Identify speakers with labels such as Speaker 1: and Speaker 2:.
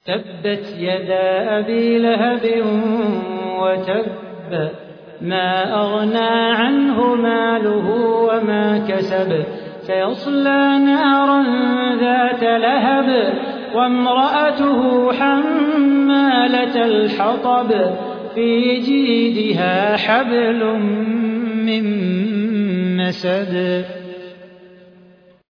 Speaker 1: تبت يدا أبي لهب وتب ما أغنى عنه ماله وما كسب سيصلى نارا ذات لهب وامرأته حمالة الحطب في جيدها حبل من مسد